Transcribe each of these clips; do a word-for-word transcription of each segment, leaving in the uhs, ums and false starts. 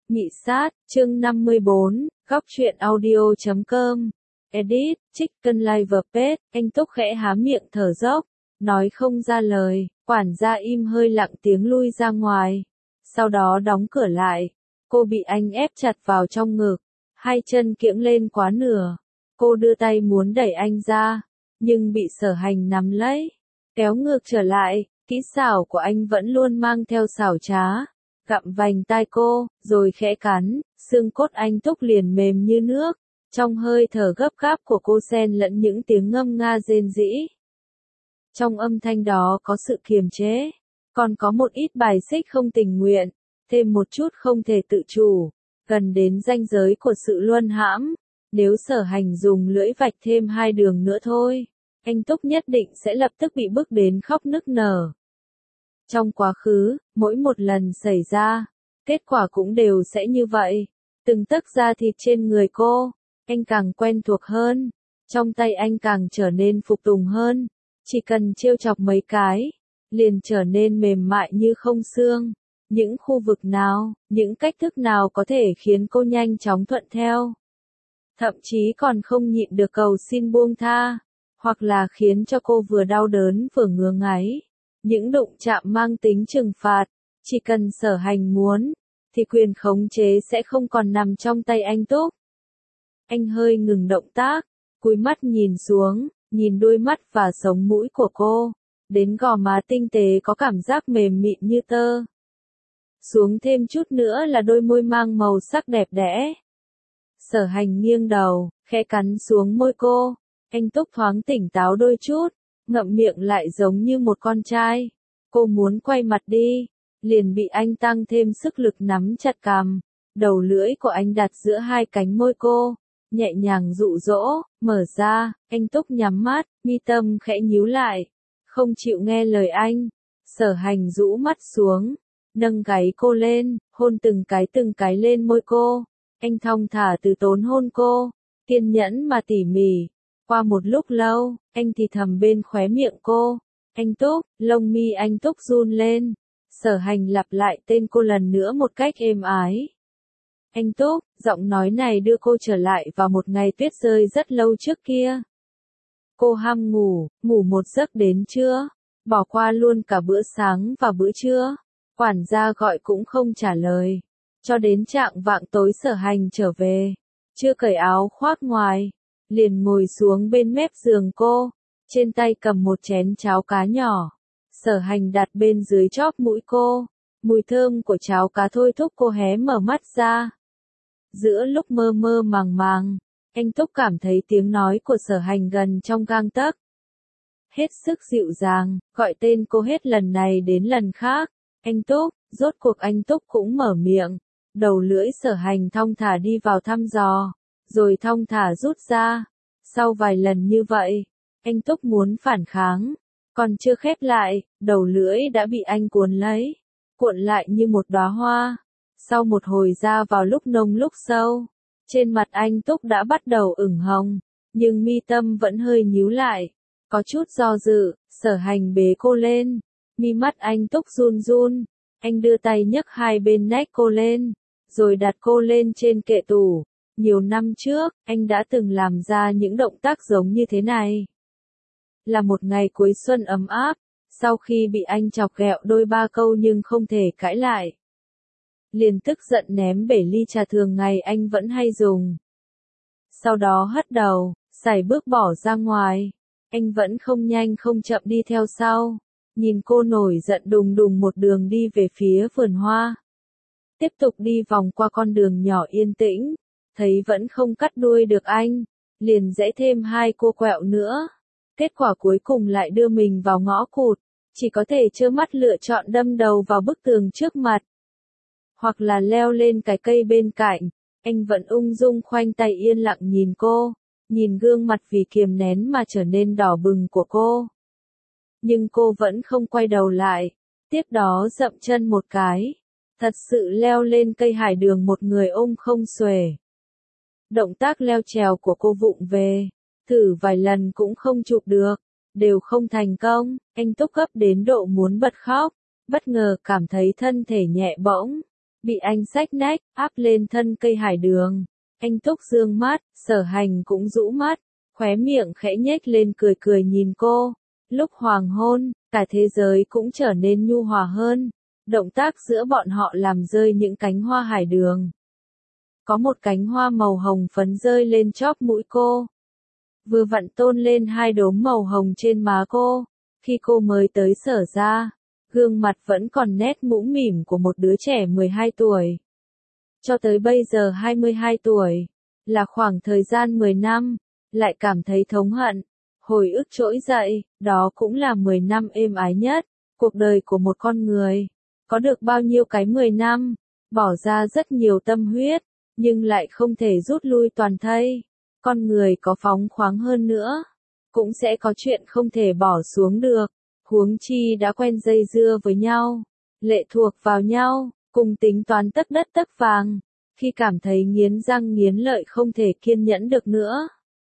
Nhị sát, chương năm mươi bốn, góc truyện audio chấm com. Edit, Chicken Live Page, anh Túc khẽ há miệng thở dốc, nói không ra lời, quản gia im hơi lặng tiếng lui ra ngoài. Sau đó đóng cửa lại, cô bị anh ép chặt vào trong ngực, hai chân kiễng lên quá nửa. Cô đưa tay muốn đẩy anh ra, nhưng bị Sở Hành nắm lấy, kéo ngược trở lại. Kỹ xảo của anh vẫn luôn mang theo xảo trá. Gặm vành tai cô, rồi khẽ cắn, xương cốt anh Túc liền mềm như nước. Trong hơi thở gấp gáp của cô xen lẫn những tiếng ngâm nga rên rỉ. Trong âm thanh đó có sự kiềm chế, còn có một ít bài xích không tình nguyện, thêm một chút không thể tự chủ, gần đến ranh giới của sự luân hãm. Nếu Sở Hành dùng lưỡi vạch thêm hai đường nữa thôi, anh Túc nhất định sẽ lập tức bị bức đến khóc nức nở. Trong quá khứ, mỗi một lần xảy ra, kết quả cũng đều sẽ như vậy. Từng tấc da thịt trên người cô, anh càng quen thuộc hơn, trong tay anh càng trở nên phục tùng hơn. Chỉ cần trêu chọc mấy cái, liền trở nên mềm mại như không xương. Những khu vực nào, những cách thức nào có thể khiến cô nhanh chóng thuận theo. Thậm chí còn không nhịn được cầu xin buông tha, hoặc là khiến cho cô vừa đau đớn vừa ngứa ngáy. Những đụng chạm mang tính trừng phạt, chỉ cần Sở Hành muốn, thì quyền khống chế sẽ không còn nằm trong tay anh Túc. Anh hơi ngừng động tác, cúi mắt nhìn xuống, nhìn đôi mắt và sống mũi của cô, đến gò má tinh tế có cảm giác mềm mịn như tơ. Xuống thêm chút nữa là đôi môi mang màu sắc đẹp đẽ. Sở Hành nghiêng đầu, khẽ cắn xuống môi cô, anh Túc thoáng tỉnh táo đôi chút. Ngậm miệng lại giống như một con trai. Cô muốn quay mặt đi, liền bị anh tăng thêm sức lực nắm chặt cằm. Đầu lưỡi của anh đặt giữa hai cánh môi cô, nhẹ nhàng dụ dỗ, mở ra. Anh Túc nhắm mắt, mi tâm khẽ nhíu lại, không chịu nghe lời anh. Sở Hành rũ mắt xuống, nâng gáy cô lên, hôn từng cái từng cái lên môi cô. Anh thong thả từ tốn hôn cô, kiên nhẫn mà tỉ mỉ. Qua một lúc lâu, anh thì thầm bên khóe miệng cô. Anh Túc, lông mi anh Túc run lên. Sở Hành lặp lại tên cô lần nữa một cách êm ái. Anh Túc, giọng nói này đưa cô trở lại vào một ngày tuyết rơi rất lâu trước kia. Cô ham ngủ, ngủ một giấc đến trưa, bỏ qua luôn cả bữa sáng và bữa trưa. Quản gia gọi cũng không trả lời. Cho đến trạng vạng tối Sở Hành trở về, chưa cởi áo khoác ngoài, liền ngồi xuống bên mép giường cô, trên tay cầm một chén cháo cá nhỏ. Sở Hành đặt bên dưới chóp mũi cô, mùi thơm của cháo cá thôi thúc cô hé mở mắt ra. Giữa lúc mơ mơ màng màng, anh Túc cảm thấy tiếng nói của Sở Hành gần trong gang tấc. Hết sức dịu dàng, gọi tên cô hết lần này đến lần khác. Anh Túc, rốt cuộc anh Túc cũng mở miệng. Đầu lưỡi Sở Hành thong thả đi vào thăm dò, rồi thong thả rút ra. Sau vài lần như vậy, anh Túc muốn phản kháng, còn chưa khép lại, đầu lưỡi đã bị anh cuốn lấy, cuộn lại như một đóa hoa. Sau một hồi ra vào lúc nông lúc sâu, trên mặt anh Túc đã bắt đầu ửng hồng, nhưng mi tâm vẫn hơi nhíu lại, có chút do dự. Sở Hành bế cô lên, mi mắt anh Túc run run, anh đưa tay nhấc hai bên nách cô lên, rồi đặt cô lên trên kệ tủ. Nhiều năm trước, anh đã từng làm ra những động tác giống như thế này. Là một ngày cuối xuân ấm áp, sau khi bị anh chọc ghẹo đôi ba câu nhưng không thể cãi lại, liền tức giận ném bể ly trà thường ngày anh vẫn hay dùng. Sau đó hất đầu, sải bước bỏ ra ngoài. Anh vẫn không nhanh không chậm đi theo sau, nhìn cô nổi giận đùng đùng một đường đi về phía vườn hoa. Tiếp tục đi vòng qua con đường nhỏ yên tĩnh, thấy vẫn không cắt đuôi được anh, liền rẽ thêm hai cô quẹo nữa. Kết quả cuối cùng lại đưa mình vào ngõ cụt, chỉ có thể trơ mắt lựa chọn đâm đầu vào bức tường trước mặt, hoặc là leo lên cái cây bên cạnh. Anh vẫn ung dung khoanh tay yên lặng nhìn cô, nhìn gương mặt vì kiềm nén mà trở nên đỏ bừng của cô. Nhưng cô vẫn không quay đầu lại, tiếp đó dậm chân một cái, thật sự leo lên cây hải đường một người ôm không xuể. Động tác leo trèo của cô vụng về, thử vài lần cũng không chụp được, đều không thành công. Anh Túc gấp đến độ muốn bật khóc, bất ngờ cảm thấy thân thể nhẹ bỗng, bị anh xách nách, áp lên thân cây hải đường. Anh Túc dương mắt, Sở Hành cũng rũ mắt, khóe miệng khẽ nhếch lên cười cười nhìn cô. Lúc hoàng hôn, cả thế giới cũng trở nên nhu hòa hơn. Động tác giữa bọn họ làm rơi những cánh hoa hải đường. Có một cánh hoa màu hồng phấn rơi lên chóp mũi cô. Vừa vặn tôn lên hai đốm màu hồng trên má cô. Khi cô mới tới Sở ra, gương mặt vẫn còn nét mũm mỉm của một đứa trẻ mười hai tuổi. Cho tới bây giờ hai mươi hai tuổi, là khoảng thời gian mười năm, lại cảm thấy thống hận. Hồi ức trỗi dậy, đó cũng là mười năm êm ái nhất, cuộc đời của một con người. Có được bao nhiêu cái mười năm, bỏ ra rất nhiều tâm huyết, nhưng lại không thể rút lui toàn thây. Con người có phóng khoáng hơn nữa, cũng sẽ có chuyện không thể bỏ xuống được. Huống chi đã quen dây dưa với nhau, lệ thuộc vào nhau, cùng tính toán tấc đất tấc vàng. Khi cảm thấy nghiến răng nghiến lợi không thể kiên nhẫn được nữa,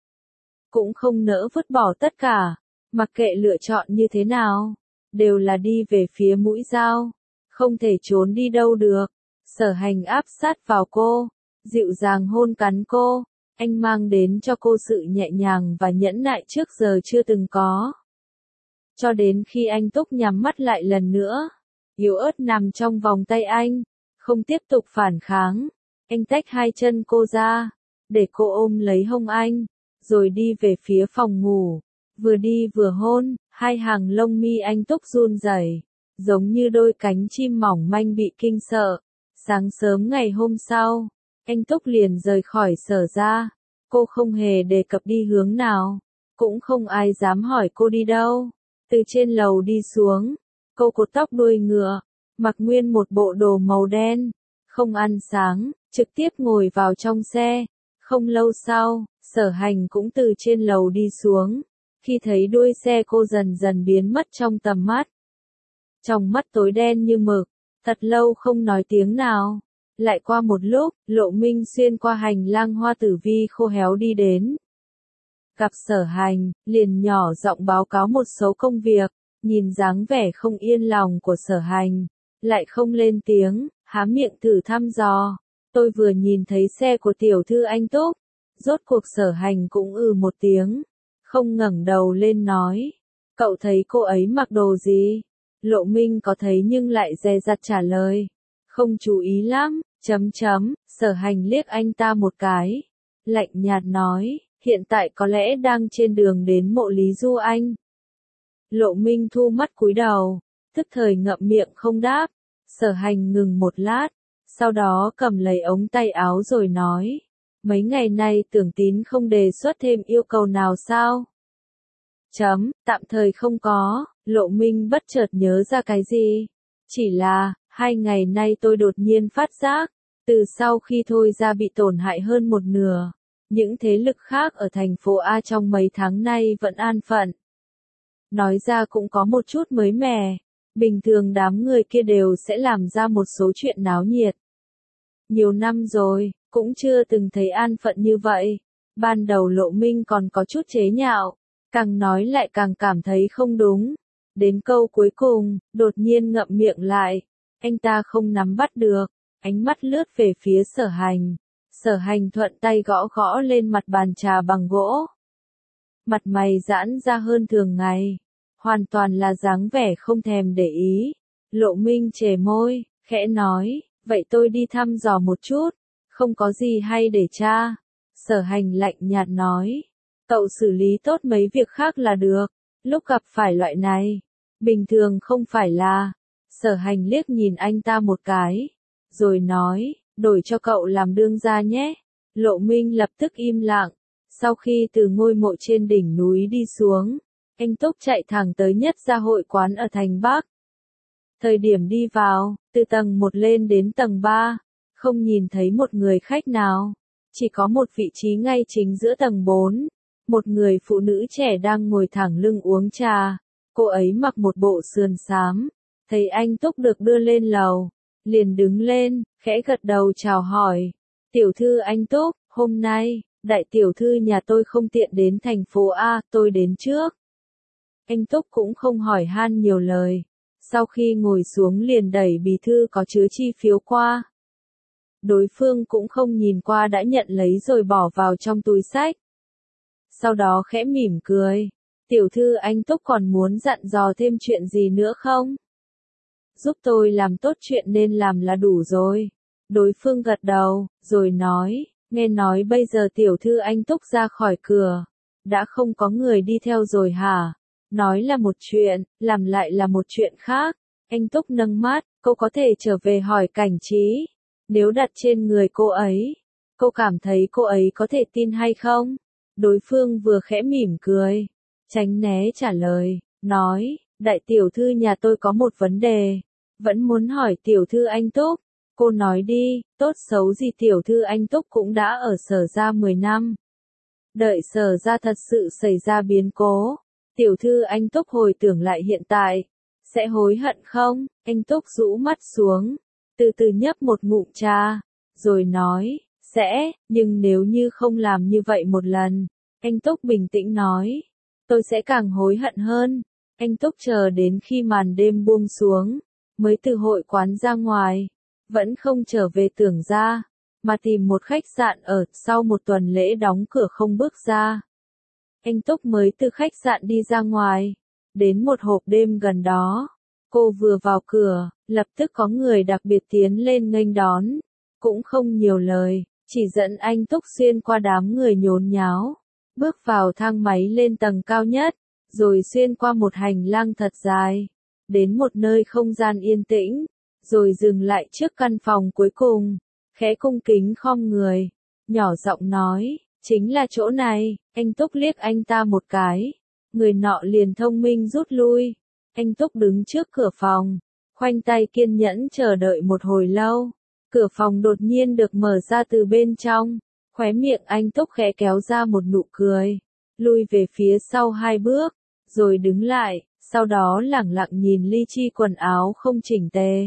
cũng không nỡ vứt bỏ tất cả, mặc kệ lựa chọn như thế nào, đều là đi về phía mũi dao, không thể trốn đi đâu được. Sở Hành áp sát vào cô, dịu dàng hôn cắn cô, anh mang đến cho cô sự nhẹ nhàng và nhẫn nại trước giờ chưa từng có. Cho đến khi anh Túc nhắm mắt lại lần nữa, yếu ớt nằm trong vòng tay anh, không tiếp tục phản kháng, anh tách hai chân cô ra, để cô ôm lấy hông anh, rồi đi về phía phòng ngủ, vừa đi vừa hôn, hai hàng lông mi anh Túc run rẩy, giống như đôi cánh chim mỏng manh bị kinh sợ. Sáng sớm ngày hôm sau, anh Túc liền rời khỏi Sở ra, cô không hề đề cập đi hướng nào, cũng không ai dám hỏi cô đi đâu. Từ trên lầu đi xuống, cô cột tóc đuôi ngựa, mặc nguyên một bộ đồ màu đen, không ăn sáng, trực tiếp ngồi vào trong xe. Không lâu sau, Sở Hành cũng từ trên lầu đi xuống, khi thấy đuôi xe cô dần dần biến mất trong tầm mắt. Trong mắt tối đen như mực, thật lâu không nói tiếng nào. Lại qua một lúc, Lộ Minh xuyên qua hành lang hoa tử vi khô héo đi đến. Gặp Sở Hành, liền nhỏ giọng báo cáo một số công việc, nhìn dáng vẻ không yên lòng của Sở Hành, lại không lên tiếng, há miệng thử thăm dò. Tôi vừa nhìn thấy xe của tiểu thư anh Túc. Rốt cuộc Sở Hành cũng ừ một tiếng, không ngẩng đầu lên nói. Cậu thấy cô ấy mặc đồ gì? Lộ Minh có thấy nhưng lại dè dặt trả lời. Không chú ý lắm, chấm chấm, Sở Hành liếc anh ta một cái. Lạnh nhạt nói, hiện tại có lẽ đang trên đường đến mộ Lý Du Anh. Lộ Minh thu mắt cúi đầu, tức thời ngậm miệng không đáp. Sở Hành ngừng một lát, sau đó cầm lấy ống tay áo rồi nói. Mấy ngày nay Tưởng Tín không đề xuất thêm yêu cầu nào sao? Chấm, tạm thời không có. Lộ Minh bất chợt nhớ ra cái gì. Chỉ là, hai ngày nay tôi đột nhiên phát giác, từ sau khi Thôi Ra bị tổn hại hơn một nửa, những thế lực khác ở thành phố A trong mấy tháng nay vẫn an phận. Nói ra cũng có một chút mới mẻ, bình thường đám người kia đều sẽ làm ra một số chuyện náo nhiệt. Nhiều năm rồi, cũng chưa từng thấy an phận như vậy. Ban đầu Lộ Minh còn có chút chế nhạo, càng nói lại càng cảm thấy không đúng. Đến câu cuối cùng, đột nhiên ngậm miệng lại. Anh ta không nắm bắt được, ánh mắt lướt về phía Sở Hành. Sở Hành thuận tay gõ gõ lên mặt bàn trà bằng gỗ. Mặt mày giãn ra hơn thường ngày, hoàn toàn là dáng vẻ không thèm để ý. Lộ Minh chề môi, khẽ nói, vậy tôi đi thăm dò một chút, không có gì hay để tra. Sở Hành lạnh nhạt nói, cậu xử lý tốt mấy việc khác là được, lúc gặp phải loại này, bình thường không phải là. Sở Hành liếc nhìn anh ta một cái, rồi nói, đổi cho cậu làm đương gia nhé. Lộ Minh lập tức im lặng. Sau khi từ ngôi mộ trên đỉnh núi đi xuống, anh Túc chạy thẳng tới Nhất Gia hội quán ở thành Bắc. Thời điểm đi vào, từ tầng một lên đến tầng ba, không nhìn thấy một người khách nào, chỉ có một vị trí ngay chính giữa tầng bốn, một người phụ nữ trẻ đang ngồi thẳng lưng uống trà. Cô ấy mặc một bộ sườn xám, thấy anh Túc được đưa lên lầu, liền đứng lên, khẽ gật đầu chào hỏi. Tiểu thư anh Túc, hôm nay, đại tiểu thư nhà tôi không tiện đến thành phố A, tôi đến trước. Anh Túc cũng không hỏi han nhiều lời. Sau khi ngồi xuống liền đẩy bì thư có chứa chi phiếu qua. Đối phương cũng không nhìn qua đã nhận lấy rồi bỏ vào trong túi xách. Sau đó khẽ mỉm cười. Tiểu thư anh Túc còn muốn dặn dò thêm chuyện gì nữa không? Giúp tôi làm tốt chuyện nên làm là đủ rồi. Đối phương gật đầu, rồi nói, nghe nói bây giờ tiểu thư anh Túc ra khỏi cửa. Đã không có người đi theo rồi hả? Nói là một chuyện, làm lại là một chuyện khác. Anh Túc nâng mắt, cô có thể trở về hỏi Cảnh Trí. Nếu đặt trên người cô ấy, cô cảm thấy cô ấy có thể tin hay không? Đối phương vừa khẽ mỉm cười, tránh né trả lời, nói, đại tiểu thư nhà tôi có một vấn đề, vẫn muốn hỏi tiểu thư anh Túc. Cô nói đi, tốt xấu gì tiểu thư anh Túc cũng đã ở Sở Gia mười năm. Đợi Sở Gia thật sự xảy ra biến cố, tiểu thư anh Túc hồi tưởng lại hiện tại, sẽ hối hận không? Anh Túc rũ mắt xuống, từ từ nhấp một ngụm trà, rồi nói, sẽ, nhưng nếu như không làm như vậy một lần, anh Túc bình tĩnh nói, tôi sẽ càng hối hận hơn. Anh Túc chờ đến khi màn đêm buông xuống, mới từ hội quán ra ngoài, vẫn không trở về Tưởng Gia, mà tìm một khách sạn ở, sau một tuần lễ đóng cửa không bước ra. Anh Túc mới từ khách sạn đi ra ngoài, đến một hộp đêm gần đó. Cô vừa vào cửa, lập tức có người đặc biệt tiến lên nghênh đón, cũng không nhiều lời, chỉ dẫn anh Túc xuyên qua đám người nhốn nháo, bước vào thang máy lên tầng cao nhất, rồi xuyên qua một hành lang thật dài, đến một nơi không gian yên tĩnh, rồi dừng lại trước căn phòng cuối cùng, khẽ cung kính khom người, nhỏ giọng nói, chính là chỗ này. Anh Túc liếc anh ta một cái, người nọ liền thông minh rút lui. Anh Túc đứng trước cửa phòng, khoanh tay kiên nhẫn chờ đợi một hồi lâu. Cửa phòng đột nhiên được mở ra từ bên trong, khóe miệng anh Túc khẽ kéo ra một nụ cười, lui về phía sau hai bước, rồi đứng lại, sau đó lẳng lặng nhìn Ly Chi quần áo không chỉnh tề.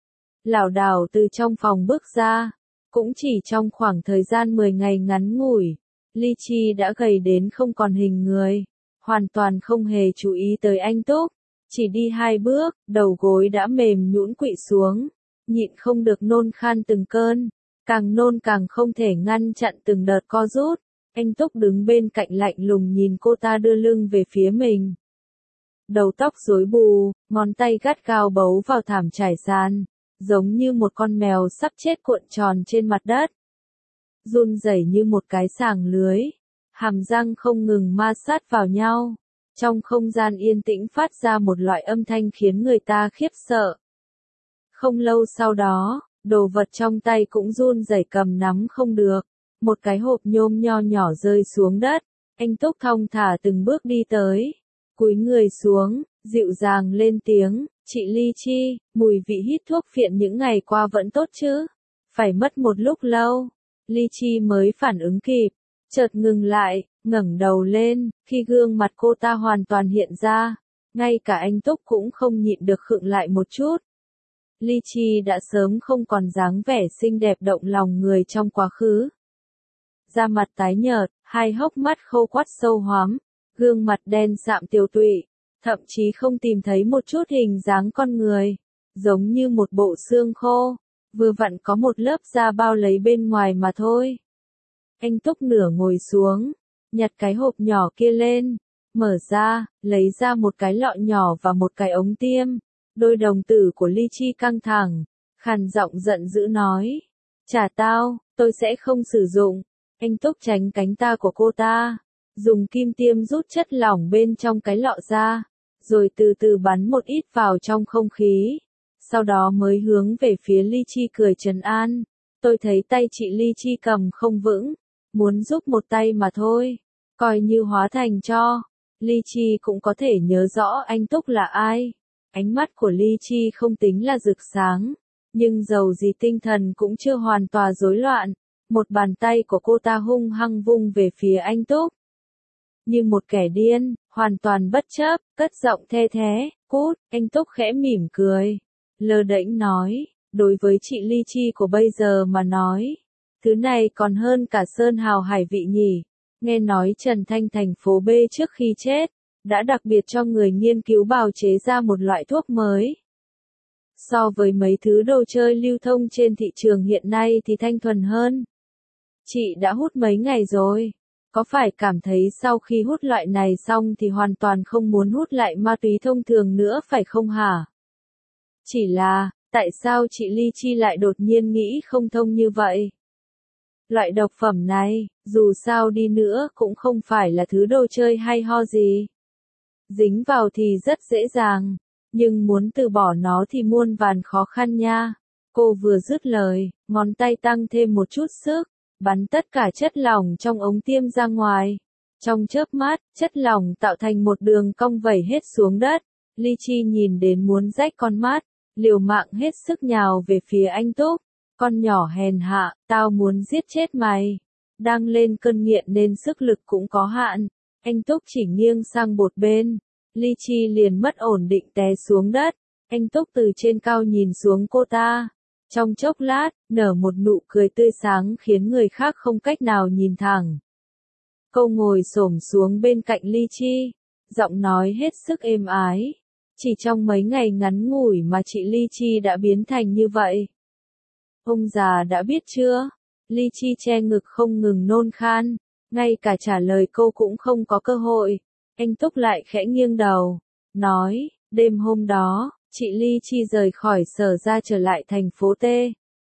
Lảo đảo từ trong phòng bước ra, cũng chỉ trong khoảng thời gian mười ngày ngắn ngủi, Ly Chi đã gầy đến không còn hình người, hoàn toàn không hề chú ý tới anh Túc. Chỉ đi hai bước, đầu gối đã mềm nhũn quỵ xuống, nhịn không được nôn khan từng cơn, càng nôn càng không thể ngăn chặn từng đợt co rút. Anh Túc đứng bên cạnh lạnh lùng nhìn cô ta đưa lưng về phía mình. Đầu tóc rối bù, ngón tay gắt gao bấu vào thảm trải sàn, giống như một con mèo sắp chết cuộn tròn trên mặt đất. Run rẩy như một cái sàng lưới, hàm răng không ngừng ma sát vào nhau. Trong không gian yên tĩnh phát ra một loại âm thanh khiến người ta khiếp sợ. Không lâu sau đó, đồ vật trong tay cũng run rẩy cầm nắm không được. Một cái hộp nhôm nho nhỏ rơi xuống đất. Anh Túc thong thả từng bước đi tới. Cúi người xuống, dịu dàng lên tiếng, chị Ly Chi, mùi vị hít thuốc phiện những ngày qua vẫn tốt chứ? Phải mất một lúc lâu. Ly Chi mới phản ứng kịp. Chợt ngừng lại, ngẩng đầu lên, khi gương mặt cô ta hoàn toàn hiện ra, ngay cả anh Túc cũng không nhịn được khựng lại một chút. Ly Chi đã sớm không còn dáng vẻ xinh đẹp động lòng người trong quá khứ. Da mặt tái nhợt, hai hốc mắt khô quắt sâu hoắm, gương mặt đen sạm tiều tụy, thậm chí không tìm thấy một chút hình dáng con người, giống như một bộ xương khô, vừa vặn có một lớp da bao lấy bên ngoài mà thôi. Anh Túc nửa ngồi xuống, nhặt cái hộp nhỏ kia lên, mở ra, lấy ra một cái lọ nhỏ và một cái ống tiêm. Đôi đồng tử của Ly Chi căng thẳng, khàn giọng giận dữ nói, trả tao, tôi sẽ không sử dụng. Anh Túc tránh cánh tay của cô ta, dùng kim tiêm rút chất lỏng bên trong cái lọ ra, rồi từ từ bắn một ít vào trong không khí. Sau đó mới hướng về phía Ly Chi cười trấn an, tôi thấy tay chị Ly Chi cầm không vững, muốn giúp một tay mà thôi, coi như hóa thành cho. Ly Chi cũng có thể nhớ rõ anh Túc là ai. Ánh mắt của Ly Chi không tính là rực sáng, nhưng dầu gì tinh thần cũng chưa hoàn toàn rối loạn. Một bàn tay của cô ta hung hăng vung về phía anh Túc. Như một kẻ điên, hoàn toàn bất chấp, cất giọng the thé, cút. Anh Túc khẽ mỉm cười, lơ đễnh nói, đối với chị Ly Chi của bây giờ mà nói, thứ này còn hơn cả sơn hào hải vị nhỉ. Nghe nói Trần Thanh thành phố B trước khi chết, đã đặc biệt cho người nghiên cứu bào chế ra một loại thuốc mới. So với mấy thứ đồ chơi lưu thông trên thị trường hiện nay thì thanh thuần hơn. Chị đã hút mấy ngày rồi. Có phải cảm thấy sau khi hút loại này xong thì hoàn toàn không muốn hút lại ma túy thông thường nữa phải không hả? Chỉ là, tại sao chị Ly Chi lại đột nhiên nghĩ không thông như vậy? Loại độc phẩm này, dù sao đi nữa cũng không phải là thứ đồ chơi hay ho gì. Dính vào thì rất dễ dàng, nhưng muốn từ bỏ nó thì muôn vàn khó khăn nha. Cô vừa dứt lời, ngón tay tăng thêm một chút sức, bắn tất cả chất lỏng trong ống tiêm ra ngoài. Trong chớp mắt, chất lỏng tạo thành một đường cong vẩy hết xuống đất. Ly Chi nhìn đến muốn rách con mắt, liều mạng hết sức nhào về phía anh Túc. Con nhỏ hèn hạ, tao muốn giết chết mày. Đang lên cơn nghiện nên sức lực cũng có hạn. Anh Túc chỉ nghiêng sang một bên. Ly Chi liền mất ổn định té xuống đất. Anh Túc từ trên cao nhìn xuống cô ta. Trong chốc lát, nở một nụ cười tươi sáng khiến người khác không cách nào nhìn thẳng. Cô ngồi xổm xuống bên cạnh Ly Chi, giọng nói hết sức êm ái. Chỉ trong mấy ngày ngắn ngủi mà chị Ly Chi đã biến thành như vậy. Ông già đã biết chưa? Ly Chi che ngực không ngừng nôn khan, ngay cả trả lời cô cũng không có cơ hội. Anh Túc lại khẽ nghiêng đầu, nói, đêm hôm đó, chị Ly Chi rời khỏi sở ra trở lại thành phố T.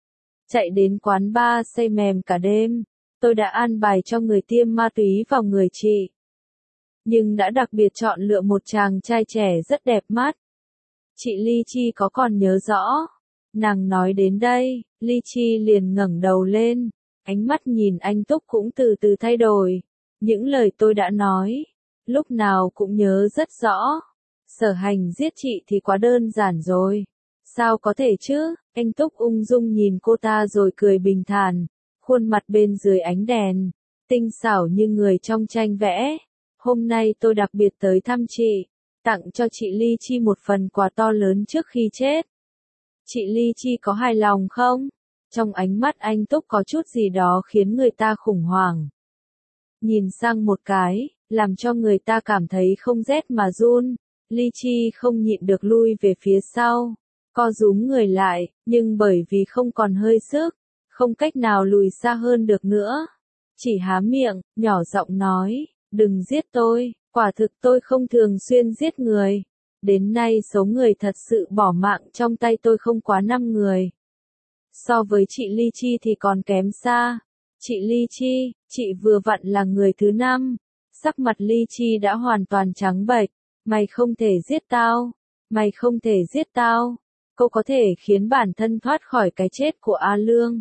Chạy đến quán bar say mềm cả đêm, tôi đã an bài cho người tiêm ma túy vào người chị. Nhưng đã đặc biệt chọn lựa một chàng trai trẻ rất đẹp mắt. Chị Ly Chi có còn nhớ rõ? Nàng nói đến đây, Ly Chi liền ngẩng đầu lên, ánh mắt nhìn anh Túc cũng từ từ thay đổi. Những lời tôi đã nói, lúc nào cũng nhớ rất rõ. Sở Hành giết chị thì quá đơn giản rồi. Sao có thể chứ? Anh Túc ung dung nhìn cô ta rồi cười bình thản, khuôn mặt bên dưới ánh đèn, tinh xảo như người trong tranh vẽ. Hôm nay tôi đặc biệt tới thăm chị, tặng cho chị Ly Chi một phần quà to lớn trước khi chết. Chị Ly Chi có hài lòng không? Trong ánh mắt anh Túc có chút gì đó khiến người ta khủng hoảng. Nhìn sang một cái, làm cho người ta cảm thấy không rét mà run. Ly Chi không nhịn được lui về phía sau, co rúm người lại, nhưng bởi vì không còn hơi sức, không cách nào lùi xa hơn được nữa. Chỉ há miệng, nhỏ giọng nói, đừng giết tôi, quả thực tôi không thường xuyên giết người. Đến nay số người thật sự bỏ mạng trong tay tôi không quá năm người. So với chị Ly Chi thì còn kém xa. Chị Ly Chi, chị vừa vặn là người thứ năm. Sắc mặt Ly Chi đã hoàn toàn trắng bệch. Mày không thể giết tao. Mày không thể giết tao. Cô có thể khiến bản thân thoát khỏi cái chết của A Lương.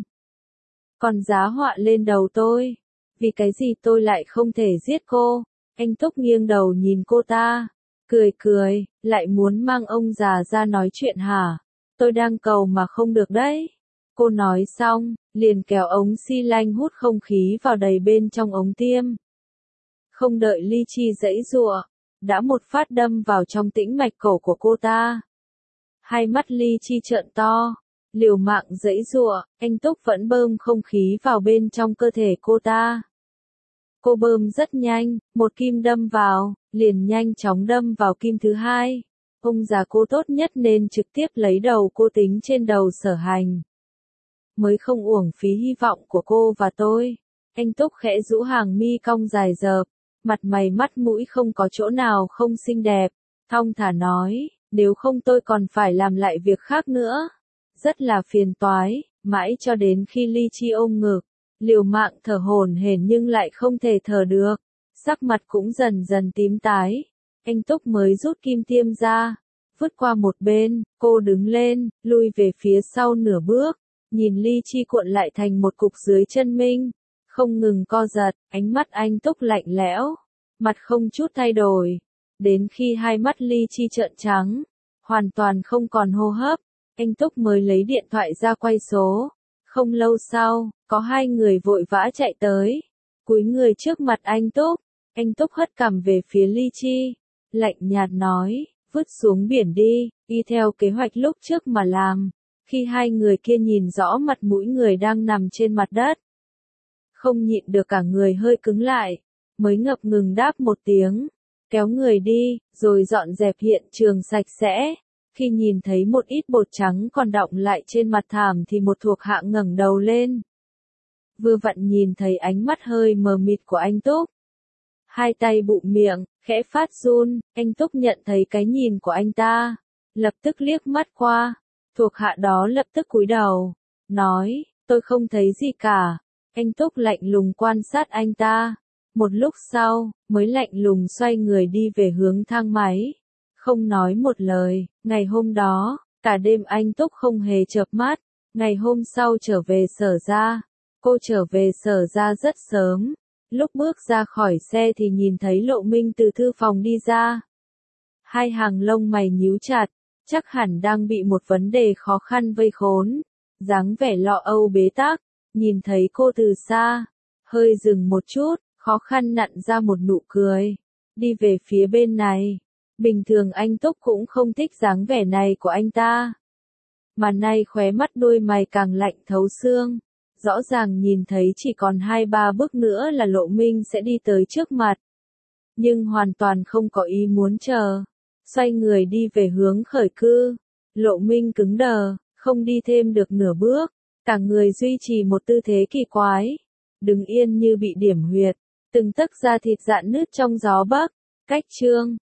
Còn giá họa lên đầu tôi. Vì cái gì tôi lại không thể giết cô? Anh Túc nghiêng đầu nhìn cô ta. Cười cười, lại muốn mang ông già ra nói chuyện hả? Tôi đang cầu mà không được đấy. Cô nói xong, liền kéo ống xi lanh hút không khí vào đầy bên trong ống tiêm. Không đợi Ly Chi giãy giụa, đã một phát đâm vào trong tĩnh mạch cổ của cô ta. Hai mắt Ly Chi trợn to, liều mạng giãy giụa, anh Túc vẫn bơm không khí vào bên trong cơ thể cô ta. Cô bơm rất nhanh, một kim đâm vào, liền nhanh chóng đâm vào kim thứ hai. Ông già cô tốt nhất nên trực tiếp lấy đầu cô tính trên đầu Sở Hành. Mới không uổng phí hy vọng của cô và tôi. Anh Túc khẽ rũ hàng mi cong dài dợp, mặt mày mắt mũi không có chỗ nào không xinh đẹp. Thong thả nói, nếu không tôi còn phải làm lại việc khác nữa. Rất là phiền toái, mãi cho đến khi Ly Chi ôm ngực. Liều mạng thở hổn hển nhưng lại không thể thở được, sắc mặt cũng dần dần tím tái. Anh Túc mới rút kim tiêm ra, vứt qua một bên, cô đứng lên, lui về phía sau nửa bước, nhìn Ly Chi cuộn lại thành một cục dưới chân mình, không ngừng co giật, ánh mắt anh Túc lạnh lẽo, mặt không chút thay đổi, đến khi hai mắt Ly Chi trợn trắng, hoàn toàn không còn hô hấp, anh Túc mới lấy điện thoại ra quay số. Không lâu sau, có hai người vội vã chạy tới, cúi người trước mặt anh Túc. Anh Túc hất cằm về phía Ly Chi, lạnh nhạt nói, vứt xuống biển đi, y theo kế hoạch lúc trước mà làm. Khi hai người kia nhìn rõ mặt mũi người đang nằm trên mặt đất, không nhịn được cả người hơi cứng lại, mới ngập ngừng đáp một tiếng, kéo người đi, rồi dọn dẹp hiện trường sạch sẽ. Khi nhìn thấy một ít bột trắng còn đọng lại trên mặt thảm thì một thuộc hạ ngẩng đầu lên. Vừa vặn nhìn thấy ánh mắt hơi mờ mịt của anh Túc. Hai tay bụm miệng, khẽ phát run, anh Túc nhận thấy cái nhìn của anh ta. Lập tức liếc mắt qua. Thuộc hạ đó lập tức cúi đầu. Nói, tôi không thấy gì cả. Anh Túc lạnh lùng quan sát anh ta. Một lúc sau, mới lạnh lùng xoay người đi về hướng thang máy. Không nói một lời, ngày hôm đó, cả đêm anh Túc không hề chợp mắt. Ngày hôm sau trở về sở ra. Cô trở về sở ra rất sớm. Lúc bước ra khỏi xe thì nhìn thấy Lộ Minh từ thư phòng đi ra. Hai hàng lông mày nhíu chặt, chắc hẳn đang bị một vấn đề khó khăn vây khốn. Dáng vẻ lo âu bế tắc, nhìn thấy cô từ xa, hơi dừng một chút, khó khăn nặn ra một nụ cười. Đi về phía bên này. Bình thường anh Túc cũng không thích dáng vẻ này của anh ta. Mà nay khóe mắt đôi mày càng lạnh thấu xương. Rõ ràng nhìn thấy chỉ còn hai ba bước nữa là Lộ Minh sẽ đi tới trước mặt. Nhưng hoàn toàn không có ý muốn chờ. Xoay người đi về hướng khởi cư. Lộ Minh cứng đờ, không đi thêm được nửa bước. Cả người duy trì một tư thế kỳ quái. Đứng yên như bị điểm huyệt. Từng tấc da thịt rạn nứt trong gió bắc. Cách chương.